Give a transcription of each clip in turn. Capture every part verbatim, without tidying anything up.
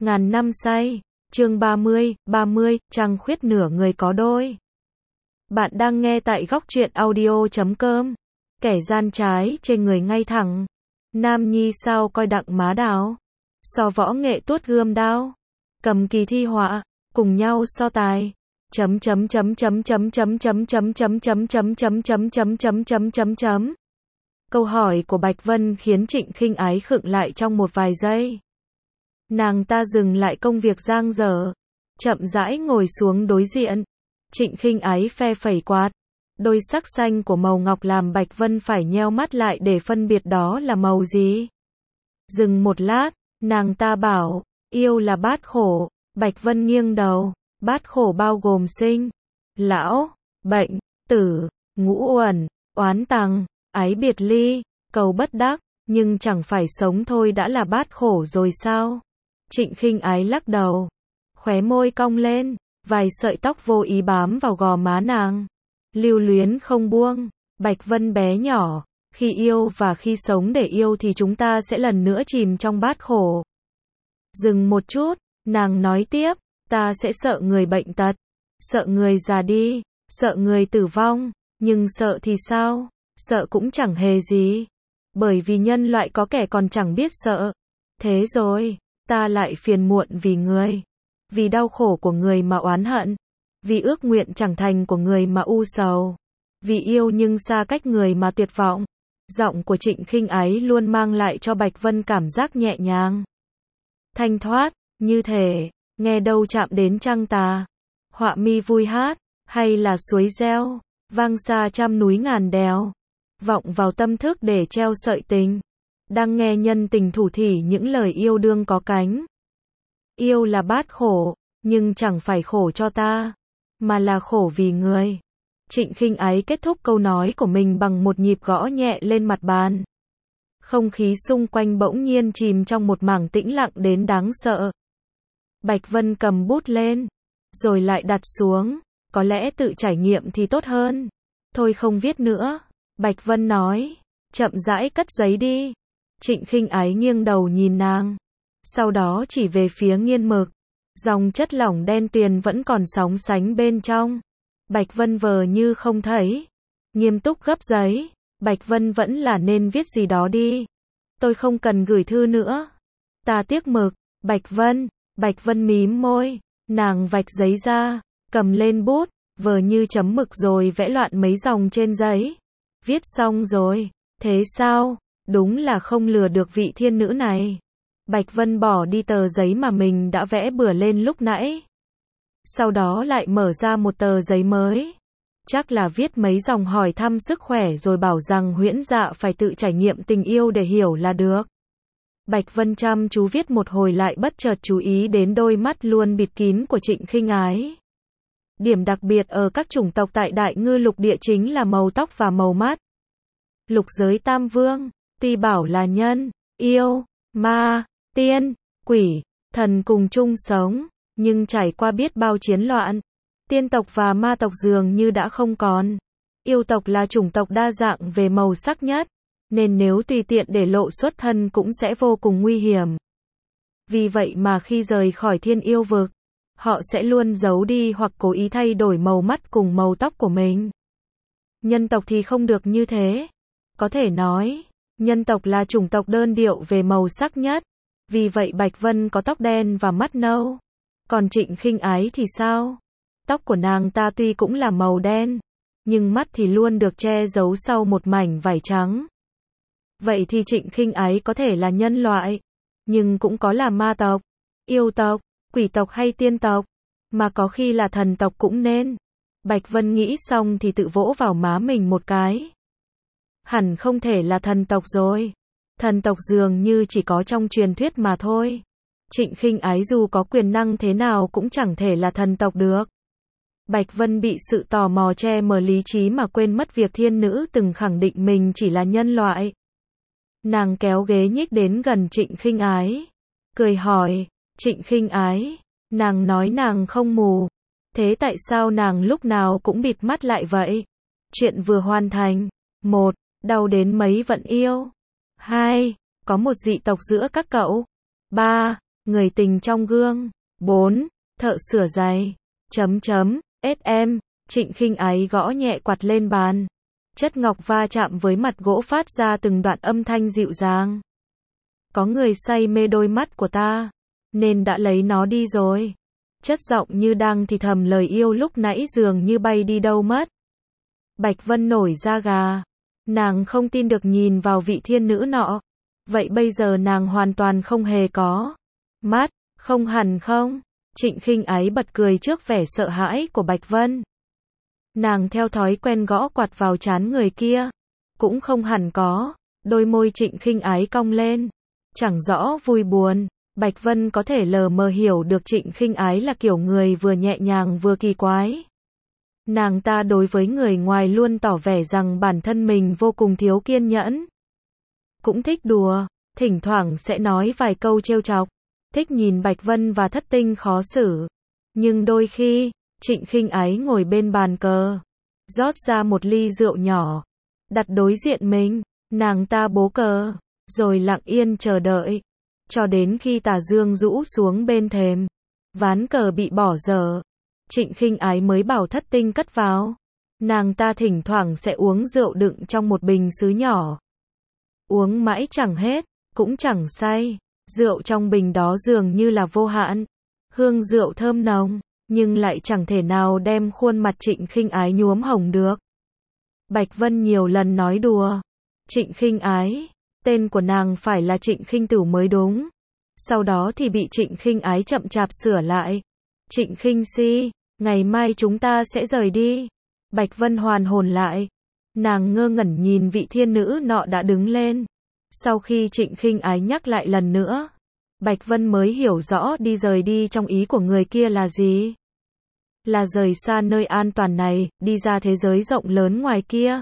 Ngàn năm say, chương ba mươi, ba mươi, trăng khuyết nửa người có đôi. Bạn đang nghe tại góc truyện audio chấm com. Kẻ gian trái trên người ngay thẳng. Nam nhi sao coi đặng má đào. So võ nghệ tuốt gươm đao. Cầm kỳ thi họa, cùng nhau so tài. Chấm chấm chấm chấm chấm chấm chấm chấm chấm chấm chấm chấm chấm chấm chấm chấm chấm chấm. Câu hỏi của Bạch Vân khiến Trịnh Khinh Ái khựng lại trong một vài giây. Nàng ta dừng lại công việc dang dở, chậm rãi ngồi xuống đối diện. Trịnh Khinh Ái phe phẩy quạt, đôi sắc xanh của màu ngọc làm Bạch Vân phải nheo mắt lại để phân biệt đó là màu gì. Dừng một lát, nàng ta bảo, yêu là bát khổ. Bạch Vân nghiêng đầu, bát khổ bao gồm sinh, lão, bệnh, tử, ngũ uẩn, oán tằng, ái biệt ly, cầu bất đắc, nhưng chẳng phải sống thôi đã là bát khổ rồi sao? Trịnh Khinh Ái lắc đầu, khóe môi cong lên, vài sợi tóc vô ý bám vào gò má nàng, lưu luyến không buông. Bạch Vân bé nhỏ, khi yêu và khi sống để yêu thì chúng ta sẽ lần nữa chìm trong bát khổ. Dừng một chút, nàng nói tiếp, ta sẽ sợ người bệnh tật, sợ người già đi, sợ người tử vong, nhưng sợ thì sao? Sợ cũng chẳng hề gì, bởi vì nhân loại có kẻ còn chẳng biết sợ. Thế rồi, ta lại phiền muộn vì người, vì đau khổ của người mà oán hận, vì ước nguyện chẳng thành của người mà u sầu, vì yêu nhưng xa cách người mà tuyệt vọng. Giọng của Trịnh Khinh Ái luôn mang lại cho Bạch Vân cảm giác nhẹ nhàng, thanh thoát, như thể nghe đâu chạm đến trăng tà, họa mi vui hát, hay là suối reo, vang xa trăm núi ngàn đèo, vọng vào tâm thức để treo sợi tình. Đang nghe nhân tình thủ thỉ những lời yêu đương có cánh. Yêu là bát khổ, nhưng chẳng phải khổ cho ta, mà là khổ vì người. Trịnh Khinh Ái kết thúc câu nói của mình bằng một nhịp gõ nhẹ lên mặt bàn. Không khí xung quanh bỗng nhiên chìm trong một mảng tĩnh lặng đến đáng sợ. Bạch Vân cầm bút lên, rồi lại đặt xuống, có lẽ tự trải nghiệm thì tốt hơn. Thôi không viết nữa, Bạch Vân nói, chậm rãi cất giấy đi. Trịnh Khinh Ái nghiêng đầu nhìn nàng, sau đó chỉ về phía nghiên mực. Dòng chất lỏng đen tuyền vẫn còn sóng sánh bên trong. Bạch Vân vờ như không thấy, nghiêm túc gấp giấy. Bạch Vân vẫn là nên viết gì đó đi. Tôi không cần gửi thư nữa. Ta tiếc mực. Bạch Vân, Bạch Vân mím môi, nàng vạch giấy ra, cầm lên bút, vờ như chấm mực rồi vẽ loạn mấy dòng trên giấy. Viết xong rồi, thế sao? Đúng là không lừa được vị thiên nữ này. Bạch Vân bỏ đi tờ giấy mà mình đã vẽ bừa lên lúc nãy. Sau đó lại mở ra một tờ giấy mới. Chắc là viết mấy dòng hỏi thăm sức khỏe rồi bảo rằng huyễn dạ phải tự trải nghiệm tình yêu để hiểu là được. Bạch Vân chăm chú viết một hồi lại bất chợt chú ý đến đôi mắt luôn bịt kín của Trịnh Khinh Ái. Điểm đặc biệt ở các chủng tộc tại Đại Ngư Lục Địa chính là màu tóc và màu mắt. Lục giới tam vương, tuy bảo là nhân, yêu, ma, tiên, quỷ, thần cùng chung sống, nhưng trải qua biết bao chiến loạn, tiên tộc và ma tộc dường như đã không còn. Yêu tộc là chủng tộc đa dạng về màu sắc nhất, nên nếu tùy tiện để lộ xuất thân cũng sẽ vô cùng nguy hiểm. Vì vậy mà khi rời khỏi thiên yêu vực, họ sẽ luôn giấu đi hoặc cố ý thay đổi màu mắt cùng màu tóc của mình. Nhân tộc thì không được như thế. Có thể nói, nhân tộc là chủng tộc đơn điệu về màu sắc nhất. Vì vậy Bạch Vân có tóc đen và mắt nâu. Còn Trịnh Khinh Ái thì sao? Tóc của nàng ta tuy cũng là màu đen, nhưng mắt thì luôn được che giấu sau một mảnh vải trắng. Vậy thì Trịnh Khinh Ái có thể là nhân loại, nhưng cũng có là ma tộc, yêu tộc, quỷ tộc hay tiên tộc, mà có khi là thần tộc cũng nên. Bạch Vân nghĩ xong thì tự vỗ vào má mình một cái. Hẳn không thể là thần tộc rồi. Thần tộc dường như chỉ có trong truyền thuyết mà thôi. Trịnh Khinh Ái dù có quyền năng thế nào cũng chẳng thể là thần tộc được. Bạch Vân bị sự tò mò che mờ lý trí mà quên mất việc thiên nữ từng khẳng định mình chỉ là nhân loại. Nàng kéo ghế nhích đến gần Trịnh Khinh Ái, cười hỏi, Trịnh Khinh Ái, nàng nói nàng không mù, thế tại sao nàng lúc nào cũng bịt mắt lại vậy? Chuyện vừa hoàn thành. Một, đau đến mấy vẫn yêu. Hai, có một dị tộc giữa các cậu. Ba, Người tình trong gương. bốn. Thợ sửa giày. Chấm chấm, ét em. Trịnh Khinh Ái gõ nhẹ quạt lên bàn. Chất ngọc va chạm với mặt gỗ phát ra từng đoạn âm thanh dịu dàng. Có người say mê đôi mắt của ta, nên đã lấy nó đi rồi. Chất giọng như đang thì thầm lời yêu lúc nãy dường như bay đi đâu mất. Bạch Vân nổi da gà. Nàng không tin được nhìn vào vị thiên nữ nọ. Vậy bây giờ nàng hoàn toàn không hề có mắt, không hẳn không? Trịnh Khinh Ái bật cười trước vẻ sợ hãi của Bạch Vân. Nàng theo thói quen gõ quạt vào trán người kia. Cũng không hẳn có. Đôi môi Trịnh Khinh Ái cong lên. Chẳng rõ vui buồn. Bạch Vân có thể lờ mờ hiểu được Trịnh Khinh Ái là kiểu người vừa nhẹ nhàng vừa kỳ quái. Nàng ta đối với người ngoài luôn tỏ vẻ rằng bản thân mình vô cùng thiếu kiên nhẫn. Cũng thích đùa, thỉnh thoảng sẽ nói vài câu trêu chọc, thích nhìn Bạch Vân và Thất Tinh khó xử. Nhưng đôi khi, Trịnh Khinh Ái ngồi bên bàn cờ, rót ra một ly rượu nhỏ, đặt đối diện mình, nàng ta bố cờ, rồi lặng yên chờ đợi, cho đến khi tà dương rũ xuống bên thềm, ván cờ bị bỏ dở, Trịnh Khinh Ái mới bảo Thất Tinh cất vào. Nàng ta thỉnh thoảng sẽ uống rượu đựng trong một bình sứ nhỏ. Uống mãi chẳng hết, cũng chẳng say. Rượu trong bình đó dường như là vô hạn. Hương rượu thơm nồng, nhưng lại chẳng thể nào đem khuôn mặt Trịnh Khinh Ái nhuốm hồng được. Bạch Vân nhiều lần nói đùa. Trịnh Khinh Ái, tên của nàng phải là Trịnh Khinh Tửu mới đúng. Sau đó thì bị Trịnh Khinh Ái chậm chạp sửa lại. Trịnh Khinh Si, ngày mai chúng ta sẽ rời đi. Bạch Vân hoàn hồn lại. Nàng ngơ ngẩn nhìn vị thiên nữ nọ đã đứng lên. Sau khi Trịnh Khinh Ái nhắc lại lần nữa, Bạch Vân mới hiểu rõ đi rời đi trong ý của người kia là gì. Là rời xa nơi an toàn này, đi ra thế giới rộng lớn ngoài kia.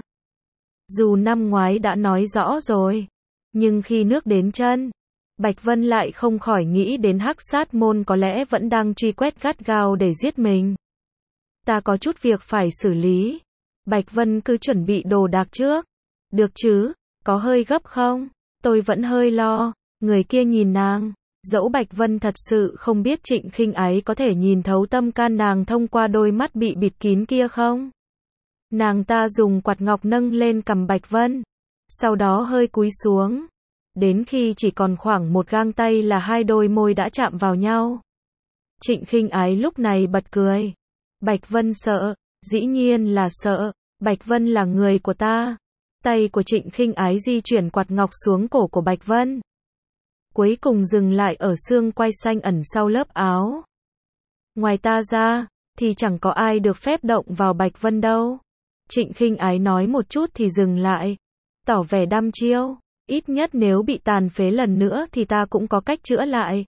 Dù năm ngoái đã nói rõ rồi, nhưng khi nước đến chân, Bạch Vân lại không khỏi nghĩ đến Hắc Sát Môn có lẽ vẫn đang truy quét gắt gao để giết mình. Ta có chút việc phải xử lý. Bạch Vân cứ chuẩn bị đồ đạc trước. Được chứ, có hơi gấp không? Tôi vẫn hơi lo. Người kia nhìn nàng. Dẫu Bạch Vân thật sự không biết Trịnh Khinh Ái có thể nhìn thấu tâm can nàng thông qua đôi mắt bị bịt kín kia không? Nàng ta dùng quạt ngọc nâng lên cằm Bạch Vân. Sau đó hơi cúi xuống. Đến khi chỉ còn khoảng một gang tay là hai đôi môi đã chạm vào nhau. Trịnh Khinh Ái lúc này bật cười. Bạch Vân sợ, dĩ nhiên là sợ. Bạch Vân là người của ta. Tay của Trịnh Khinh Ái di chuyển quạt ngọc xuống cổ của Bạch Vân. Cuối cùng dừng lại ở xương quai xanh ẩn sau lớp áo. Ngoài ta ra, thì chẳng có ai được phép động vào Bạch Vân đâu. Trịnh Khinh Ái nói một chút thì dừng lại. Tỏ vẻ đăm chiêu. Ít nhất nếu bị tàn phế lần nữa thì ta cũng có cách chữa lại.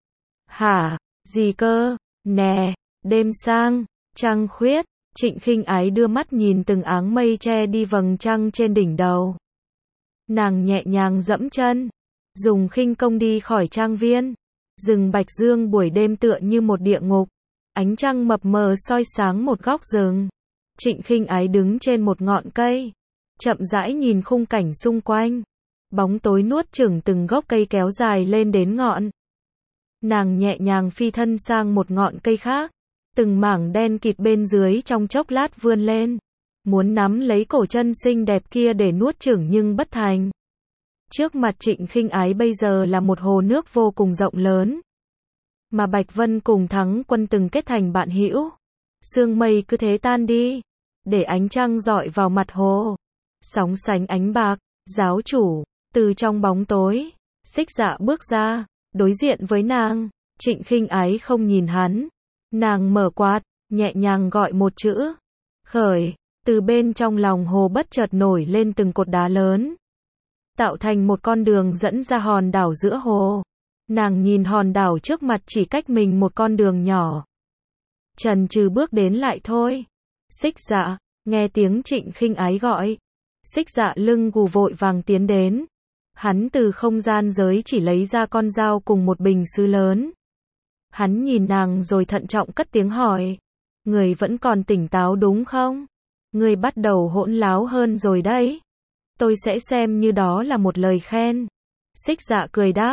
Hả? Gì cơ? Nè, đêm sang, trăng khuyết. Trịnh Khinh Ái đưa mắt nhìn từng áng mây che đi vầng trăng trên đỉnh đầu. Nàng nhẹ nhàng dẫm chân, dùng khinh công đi khỏi trang viên. Rừng Bạch Dương buổi đêm tựa như một địa ngục. Ánh trăng mập mờ soi sáng một góc rừng. Trịnh Khinh Ái đứng trên một ngọn cây, chậm rãi nhìn khung cảnh xung quanh. Bóng tối nuốt chửng từng gốc cây kéo dài lên đến ngọn. Nàng nhẹ nhàng phi thân sang một ngọn cây khác. Từng mảng đen kịt bên dưới trong chốc lát vươn lên. Muốn nắm lấy cổ chân xinh đẹp kia để nuốt chửng nhưng bất thành. Trước mặt Trịnh Khinh Ái bây giờ là một hồ nước vô cùng rộng lớn. Mà Bạch Vân cùng Thắng Quân từng kết thành bạn hữu. Sương mây cứ thế tan đi. Để ánh trăng rọi vào mặt hồ. Sóng sánh ánh bạc. Giáo chủ. Từ trong bóng tối. Xích Dạ bước ra. Đối diện với nàng. Trịnh Khinh Ái không nhìn hắn. Nàng mở quạt. Nhẹ nhàng gọi một chữ. Khởi. Từ bên trong lòng hồ bất chợt nổi lên từng cột đá lớn. Tạo thành một con đường dẫn ra hòn đảo giữa hồ. Nàng nhìn hòn đảo trước mặt chỉ cách mình một con đường nhỏ. Chần chừ bước đến lại thôi. Xích Dạ. Nghe tiếng Trịnh Khinh Ái gọi. Xích Dạ lưng gù vội vàng tiến đến. Hắn từ không gian giới chỉ lấy ra con dao cùng một bình sứ lớn. Hắn nhìn nàng rồi thận trọng cất tiếng hỏi. Người vẫn còn tỉnh táo đúng không? Người bắt đầu hỗn láo hơn rồi đấy. Tôi sẽ xem như đó là một lời khen. Xích Dạ cười đáp.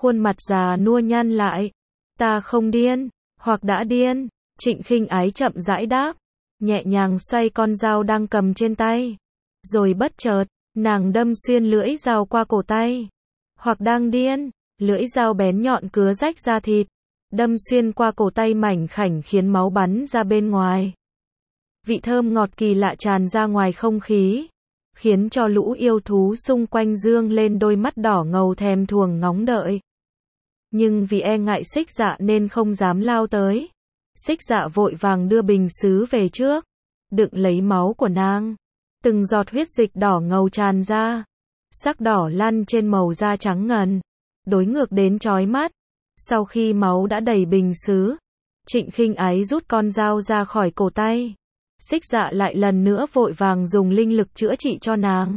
Khuôn mặt già nua nhăn lại. Ta không điên, hoặc đã điên. Trịnh Khinh Ái chậm rãi đáp, nhẹ nhàng xoay con dao đang cầm trên tay. Rồi bất chợt, nàng đâm xuyên lưỡi dao qua cổ tay. Hoặc đang điên, lưỡi dao bén nhọn cứa rách da thịt, đâm xuyên qua cổ tay mảnh khảnh khiến máu bắn ra bên ngoài. Vị thơm ngọt kỳ lạ tràn ra ngoài không khí, khiến cho lũ yêu thú xung quanh dương lên đôi mắt đỏ ngầu thèm thuồng ngóng đợi. Nhưng vì e ngại Xích Dạ nên không dám lao tới. Xích Dạ vội vàng đưa bình sứ về trước, đựng lấy máu của nàng. Từng giọt huyết dịch đỏ ngầu tràn ra, sắc đỏ lăn trên màu da trắng ngần, đối ngược đến chói mắt. Sau khi máu đã đầy bình sứ, Trịnh Khinh Ái rút con dao ra khỏi cổ tay. Xích Dạ lại lần nữa vội vàng dùng linh lực chữa trị cho nàng.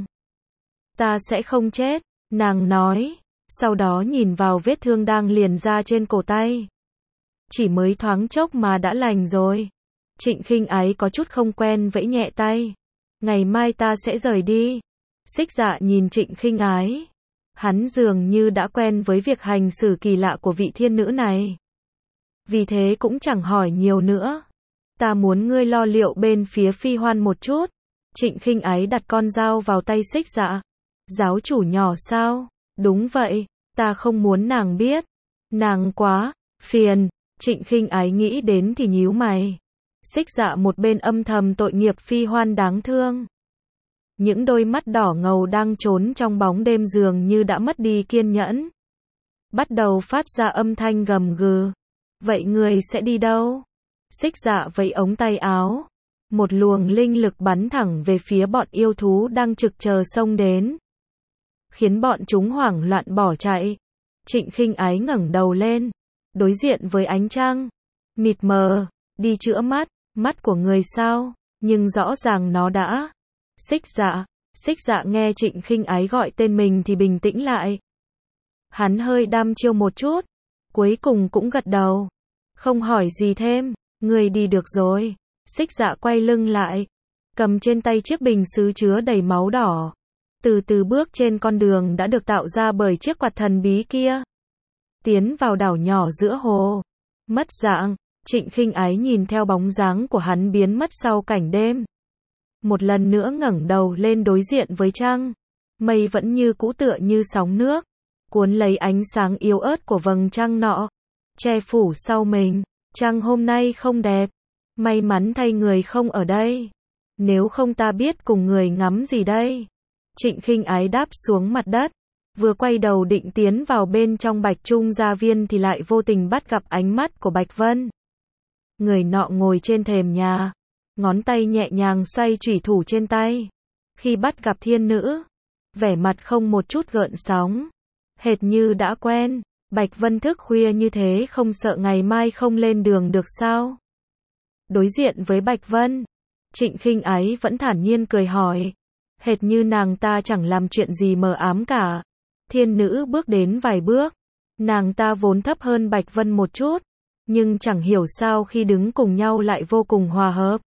Ta sẽ không chết, nàng nói, sau đó nhìn vào vết thương đang liền ra trên cổ tay. Chỉ mới thoáng chốc mà đã lành rồi. Trịnh Khinh Ái có chút không quen vẫy nhẹ tay. Ngày mai ta sẽ rời đi. Xích Dạ nhìn Trịnh Khinh Ái. Hắn dường như đã quen với việc hành xử kỳ lạ của vị thiên nữ này. Vì thế cũng chẳng hỏi nhiều nữa. Ta muốn ngươi lo liệu bên phía Phi Hoan một chút. Trịnh Khinh Ái đặt con dao vào tay Xích Dạ. Giáo chủ nhỏ sao? Đúng vậy, ta không muốn nàng biết. Nàng quá phiền. Trịnh Khinh Ái nghĩ đến thì nhíu mày. Xích Dạ một bên âm thầm tội nghiệp Phi Hoan đáng thương. Những đôi mắt đỏ ngầu đang trốn trong bóng đêm dường như đã mất đi kiên nhẫn. Bắt đầu phát ra âm thanh gầm gừ. Vậy người sẽ đi đâu? Xích Dạ vẫy ống tay áo. Một luồng linh lực bắn thẳng về phía bọn yêu thú đang trực chờ xông đến, khiến bọn chúng hoảng loạn bỏ chạy. Trịnh Khinh Ái ngẩng đầu lên, đối diện với ánh trăng. Mịt mờ, đi chữa mắt, mắt của người sao? Nhưng rõ ràng nó đã. Xích Dạ, Xích Dạ nghe Trịnh Khinh Ái gọi tên mình thì bình tĩnh lại. Hắn hơi đăm chiêu một chút, cuối cùng cũng gật đầu. Không hỏi gì thêm, người đi được rồi. Xích Dạ quay lưng lại, cầm trên tay chiếc bình sứ chứa đầy máu đỏ. Từ từ bước trên con đường đã được tạo ra bởi chiếc quạt thần bí kia. Tiến vào đảo nhỏ giữa hồ. Mất dạng, Trịnh Khinh Ái nhìn theo bóng dáng của hắn biến mất sau cảnh đêm. Một lần nữa ngẩng đầu lên đối diện với trăng. Mây vẫn như cũ tựa như sóng nước, cuốn lấy ánh sáng yếu ớt của vầng trăng nọ, che phủ sau mình. Trăng hôm nay không đẹp. May mắn thay người không ở đây. Nếu không ta biết cùng người ngắm gì đây. Trịnh Khinh Ái đáp xuống mặt đất, vừa quay đầu định tiến vào bên trong Bạch Trung gia viên thì lại vô tình bắt gặp ánh mắt của Bạch Vân. Người nọ ngồi trên thềm nhà, ngón tay nhẹ nhàng xoay chủy thủ trên tay. Khi bắt gặp thiên nữ, vẻ mặt không một chút gợn sóng, hệt như đã quen. Bạch Vân thức khuya như thế không sợ ngày mai không lên đường được sao? Đối diện với Bạch Vân, Trịnh Khinh Ái vẫn thản nhiên cười hỏi. Hệt như nàng ta chẳng làm chuyện gì mờ ám cả. Thiên nữ bước đến vài bước. Nàng ta vốn thấp hơn Bạch Vân một chút, nhưng chẳng hiểu sao khi đứng cùng nhau lại vô cùng hòa hợp.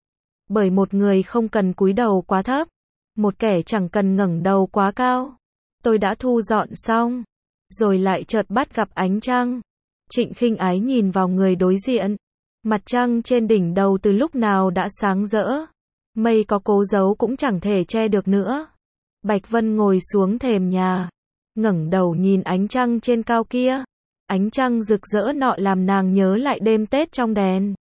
Bởi một người không cần cúi đầu quá thấp, một kẻ chẳng cần ngẩng đầu quá cao. Tôi đã thu dọn xong, rồi lại chợt bắt gặp ánh trăng. Trịnh Khinh Ái nhìn vào người đối diện. Mặt trăng trên đỉnh đầu từ lúc nào đã sáng rỡ. Mây có cố giấu cũng chẳng thể che được nữa. Bạch Vân ngồi xuống thềm nhà, ngẩng đầu nhìn ánh trăng trên cao kia. Ánh trăng rực rỡ nọ làm nàng nhớ lại đêm Tết trong đèn.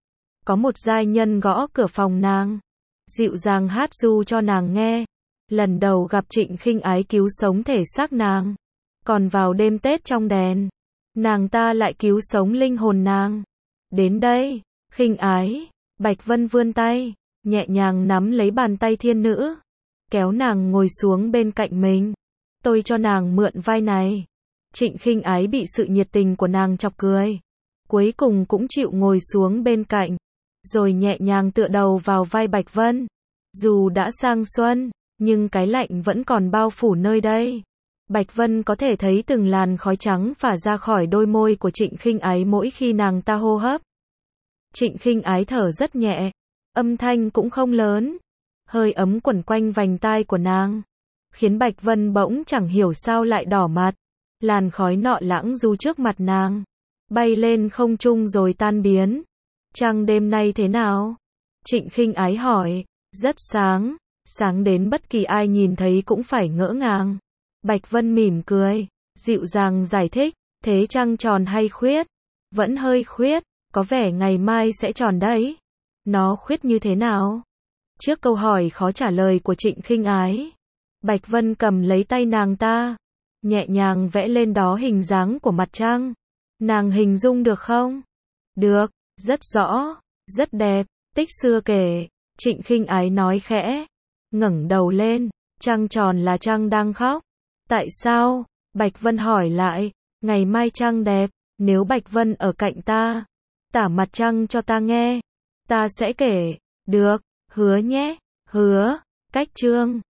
Có một giai nhân gõ cửa phòng nàng, dịu dàng hát ru cho nàng nghe. Lần đầu gặp Trịnh Khinh Ái cứu sống thể xác nàng. Còn vào đêm Tết trong đèn, nàng ta lại cứu sống linh hồn nàng. Đến đây, Khinh Ái, Bạch Vân vươn tay, nhẹ nhàng nắm lấy bàn tay thiên nữ, kéo nàng ngồi xuống bên cạnh mình. Tôi cho nàng mượn vai này. Trịnh Khinh Ái bị sự nhiệt tình của nàng chọc cười, cuối cùng cũng chịu ngồi xuống bên cạnh, rồi nhẹ nhàng tựa đầu vào vai Bạch Vân. Dù đã sang xuân, nhưng cái lạnh vẫn còn bao phủ nơi đây. Bạch Vân có thể thấy từng làn khói trắng phả ra khỏi đôi môi của Trịnh Khinh Ái mỗi khi nàng ta hô hấp. Trịnh Khinh Ái thở rất nhẹ, âm thanh cũng không lớn, hơi ấm quẩn quanh vành tai của nàng, khiến Bạch Vân bỗng chẳng hiểu sao lại đỏ mặt. Làn khói nọ lãng du trước mặt nàng, bay lên không trung rồi tan biến. Trăng đêm nay thế nào? Trịnh Khinh Ái hỏi. Rất sáng, sáng đến bất kỳ ai nhìn thấy cũng phải ngỡ ngàng. Bạch Vân mỉm cười, dịu dàng giải thích, thế trăng tròn hay khuyết? Vẫn hơi khuyết, có vẻ ngày mai sẽ tròn đấy. Nó khuyết như thế nào? Trước câu hỏi khó trả lời của Trịnh Khinh Ái, Bạch Vân cầm lấy tay nàng ta, nhẹ nhàng vẽ lên đó hình dáng của mặt trăng. Nàng hình dung được không? Được, rất rõ, rất đẹp. Tích xưa kể, Trịnh Khinh Ái nói khẽ, ngẩng đầu lên, trăng tròn là trăng đang khóc. Tại sao? Bạch Vân hỏi lại. Ngày mai trăng đẹp, nếu Bạch Vân ở cạnh ta, tả mặt trăng cho ta nghe, ta sẽ kể. Được, hứa nhé, hứa. Cách chương